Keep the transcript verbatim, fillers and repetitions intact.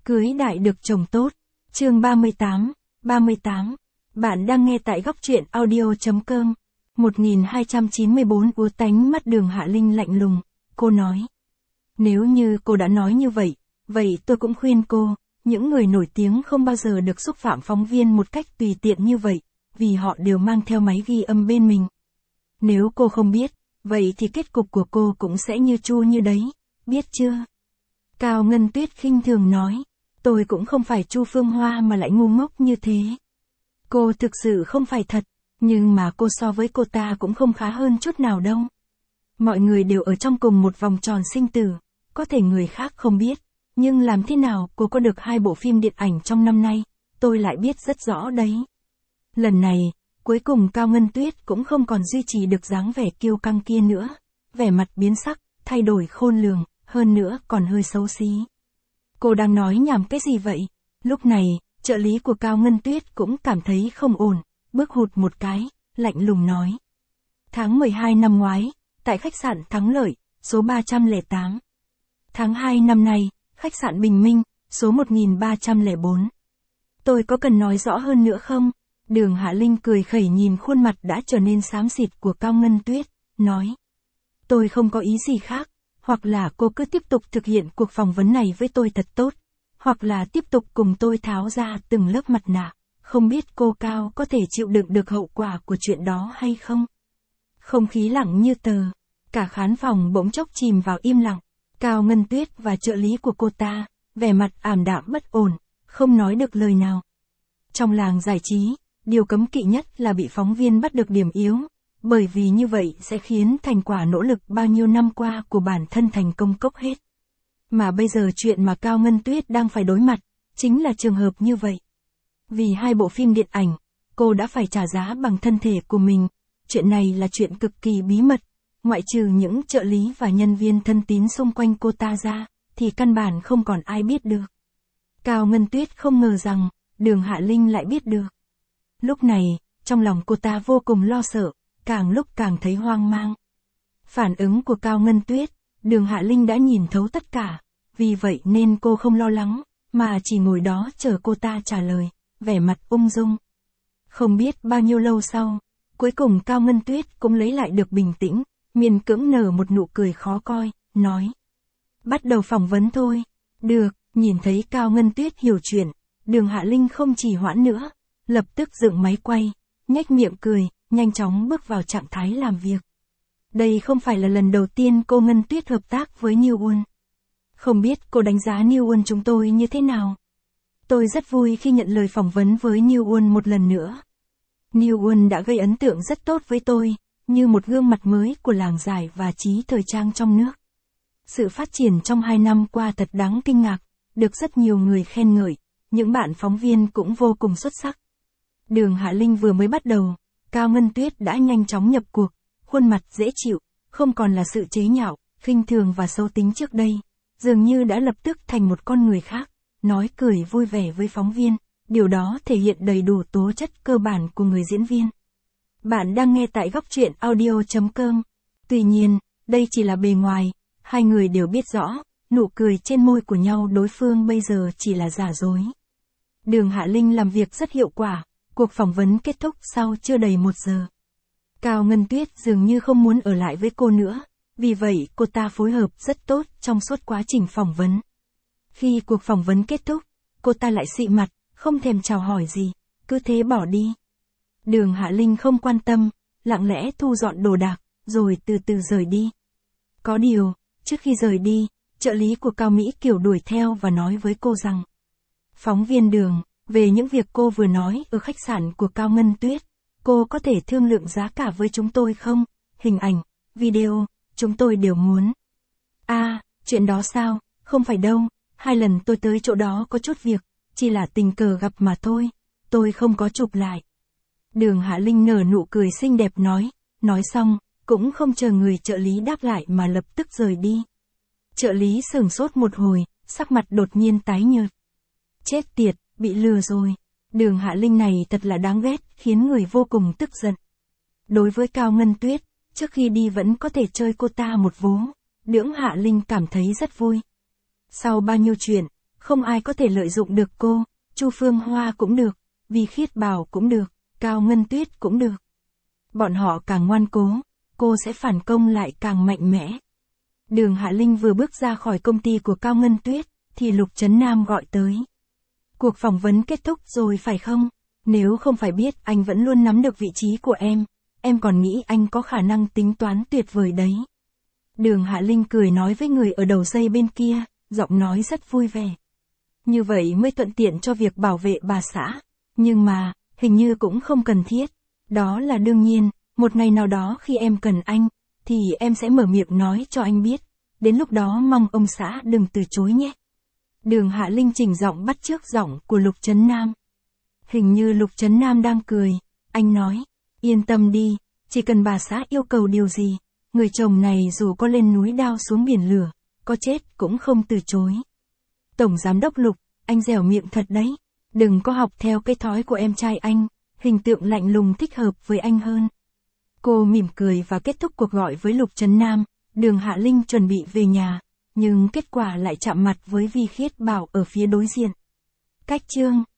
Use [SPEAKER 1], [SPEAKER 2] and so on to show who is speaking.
[SPEAKER 1] Cưới đại được chồng tốt. Chương ba mươi tám, ba mươi tám. Bạn đang nghe tại góc truyện audio.com. một nghìn hai trăm chín mươi bốn Úa tánh mắt Đường Hạ Linh lạnh lùng, cô nói. Nếu như cô đã nói như vậy, vậy tôi cũng khuyên cô, những người nổi tiếng không bao giờ được xúc phạm phóng viên một cách tùy tiện như vậy, vì họ đều mang theo máy ghi âm bên mình. Nếu cô không biết, vậy thì kết cục của cô cũng sẽ như Chu như đấy, biết chưa? Cao Ngân Tuyết khinh thường nói, tôi cũng không phải Chu Phương Hoa mà lại ngu ngốc như thế. Cô thực sự không phải thật, nhưng mà cô so với cô ta cũng không khá hơn chút nào đâu. Mọi người đều ở trong cùng một vòng tròn sinh tử, có thể người khác không biết, nhưng làm thế nào cô có được hai bộ phim điện ảnh trong năm nay, tôi lại biết rất rõ đấy. Lần này, cuối cùng Cao Ngân Tuyết cũng không còn duy trì được dáng vẻ kiêu căng kia nữa, vẻ mặt biến sắc, thay đổi khôn lường, hơn nữa còn hơi xấu xí. Cô đang nói nhảm cái gì vậy? Lúc này, trợ lý của Cao Ngân Tuyết cũng cảm thấy không ổn, bước hụt một cái, lạnh lùng nói. Tháng mười hai năm ngoái, tại khách sạn Thắng Lợi, số ba trăm lẻ tám. Tháng hai năm nay, khách sạn Bình Minh, số một nghìn ba trăm lẻ bốn. Tôi có cần nói rõ hơn nữa không? Đường Hạ Linh cười khẩy nhìn khuôn mặt đã trở nên xám xịt của Cao Ngân Tuyết, nói. Tôi không có ý gì khác, hoặc là cô cứ tiếp tục thực hiện cuộc phỏng vấn này với tôi thật tốt, hoặc là tiếp tục cùng tôi tháo ra từng lớp mặt nạ, không biết cô Cao có thể chịu đựng được hậu quả của chuyện đó hay không? Không khí lặng như tờ, cả khán phòng bỗng chốc chìm vào im lặng, Cao Ngân Tuyết và trợ lý của cô ta, vẻ mặt ảm đạm bất ổn, không nói được lời nào. Trong làng giải trí, điều cấm kỵ nhất là bị phóng viên bắt được điểm yếu, bởi vì như vậy sẽ khiến thành quả nỗ lực bao nhiêu năm qua của bản thân thành công cốc hết. Mà bây giờ chuyện mà Cao Ngân Tuyết đang phải đối mặt, chính là trường hợp như vậy. Vì hai bộ phim điện ảnh, cô đã phải trả giá bằng thân thể của mình, chuyện này là chuyện cực kỳ bí mật, ngoại trừ những trợ lý và nhân viên thân tín xung quanh cô ta ra, thì căn bản không còn ai biết được. Cao Ngân Tuyết không ngờ rằng, Đường Hạ Linh lại biết được. Lúc này, trong lòng cô ta vô cùng lo sợ, càng lúc càng thấy hoang mang. Phản ứng của Cao Ngân Tuyết, Đường Hạ Linh đã nhìn thấu tất cả, vì vậy nên cô không lo lắng, mà chỉ ngồi đó chờ cô ta trả lời, vẻ mặt ung dung. Không biết bao nhiêu lâu sau, cuối cùng Cao Ngân Tuyết cũng lấy lại được bình tĩnh, miễn cưỡng nở một nụ cười khó coi, nói. Bắt đầu phỏng vấn thôi. Được, nhìn thấy Cao Ngân Tuyết hiểu chuyện, Đường Hạ Linh không trì hoãn nữa, lập tức dựng máy quay, nhếch miệng cười, nhanh chóng bước vào trạng thái làm việc. Đây không phải là lần đầu tiên cô Ngân Tuyết hợp tác với New Won. Không biết cô đánh giá New Won chúng tôi như thế nào? Tôi rất vui khi nhận lời phỏng vấn với New Won một lần nữa. New Won đã gây ấn tượng rất tốt với tôi, như một gương mặt mới của làng giải và trí thời trang trong nước. Sự phát triển trong hai năm qua thật đáng kinh ngạc, được rất nhiều người khen ngợi, những bạn phóng viên cũng vô cùng xuất sắc. Đường Hạ Linh vừa mới bắt đầu, Cao Ngân Tuyết đã nhanh chóng nhập cuộc, khuôn mặt dễ chịu, không còn là sự chế nhạo, khinh thường và xấu tính trước đây, dường như đã lập tức thành một con người khác, nói cười vui vẻ với phóng viên, điều đó thể hiện đầy đủ tố chất cơ bản của người diễn viên. Bạn đang nghe tại góc truyện audio.com. Tuy nhiên, đây chỉ là bề ngoài, hai người đều biết rõ, nụ cười trên môi của nhau đối phương bây giờ chỉ là giả dối. Đường Hạ Linh làm việc rất hiệu quả, cuộc phỏng vấn kết thúc sau chưa đầy một giờ. Cao Ngân Tuyết dường như không muốn ở lại với cô nữa, vì vậy cô ta phối hợp rất tốt trong suốt quá trình phỏng vấn. Khi cuộc phỏng vấn kết thúc, cô ta lại xị mặt, không thèm chào hỏi gì, cứ thế bỏ đi. Đường Hạ Linh không quan tâm, lặng lẽ thu dọn đồ đạc, rồi từ từ rời đi. Có điều, trước khi rời đi, trợ lý của Cao Mỹ Kiều đuổi theo và nói với cô rằng, phóng viên Đường, về những việc cô vừa nói ở khách sạn của Cao Ngân Tuyết, cô có thể thương lượng giá cả với chúng tôi không? Hình ảnh, video, chúng tôi đều muốn. À, chuyện đó sao? Không phải đâu, hai lần tôi tới chỗ đó có chút việc, chỉ là tình cờ gặp mà thôi, tôi không có chụp lại. Đường Hạ Linh nở nụ cười xinh đẹp nói, nói xong, cũng không chờ người trợ lý đáp lại mà lập tức rời đi. Trợ lý sửng sốt một hồi, sắc mặt đột nhiên tái nhợt. Chết tiệt, bị lừa rồi. Đường Hạ Linh này thật là đáng ghét, khiến người vô cùng tức giận. Đối với Cao Ngân Tuyết, trước khi đi vẫn có thể chơi cô ta một vố, Đường Hạ Linh cảm thấy rất vui. Sau bao nhiêu chuyện, Không ai có thể lợi dụng được cô, Chu Phương Hoa cũng được, Vi Khiết Bảo cũng được, Cao Ngân Tuyết cũng được. Bọn họ càng ngoan cố, cô sẽ phản công lại càng mạnh mẽ. Đường Hạ Linh vừa bước ra khỏi công ty của Cao Ngân Tuyết, thì Lục Trấn Nam gọi tới. Cuộc phỏng vấn kết thúc rồi phải không? Nếu không phải biết anh vẫn luôn nắm được vị trí của em, em còn nghĩ anh có khả năng tính toán tuyệt vời đấy. Đường Hạ Linh cười nói với người ở đầu dây bên kia, giọng nói rất vui vẻ. Như vậy mới thuận tiện cho việc bảo vệ bà xã. Nhưng mà, hình như cũng không cần thiết. Đó là đương nhiên, một ngày nào đó khi em cần anh, thì em sẽ mở miệng nói cho anh biết. Đến lúc đó mong ông xã đừng từ chối nhé. Đường Hạ Linh chỉnh giọng bắt chước giọng của Lục Trấn Nam. Hình như Lục Trấn Nam đang cười. Anh nói, yên tâm đi, chỉ cần bà xã yêu cầu điều gì, người chồng này dù có lên núi đao xuống biển lửa, có chết cũng không từ chối. Tổng giám đốc Lục, anh dẻo miệng thật đấy. Đừng có học theo cái thói của em trai anh, hình tượng lạnh lùng thích hợp với anh hơn. Cô mỉm cười và kết thúc cuộc gọi với Lục Trấn Nam. Đường Hạ Linh chuẩn bị về nhà, nhưng kết quả lại chạm mặt với Vi Khiết Bảo ở phía đối diện. Cách chương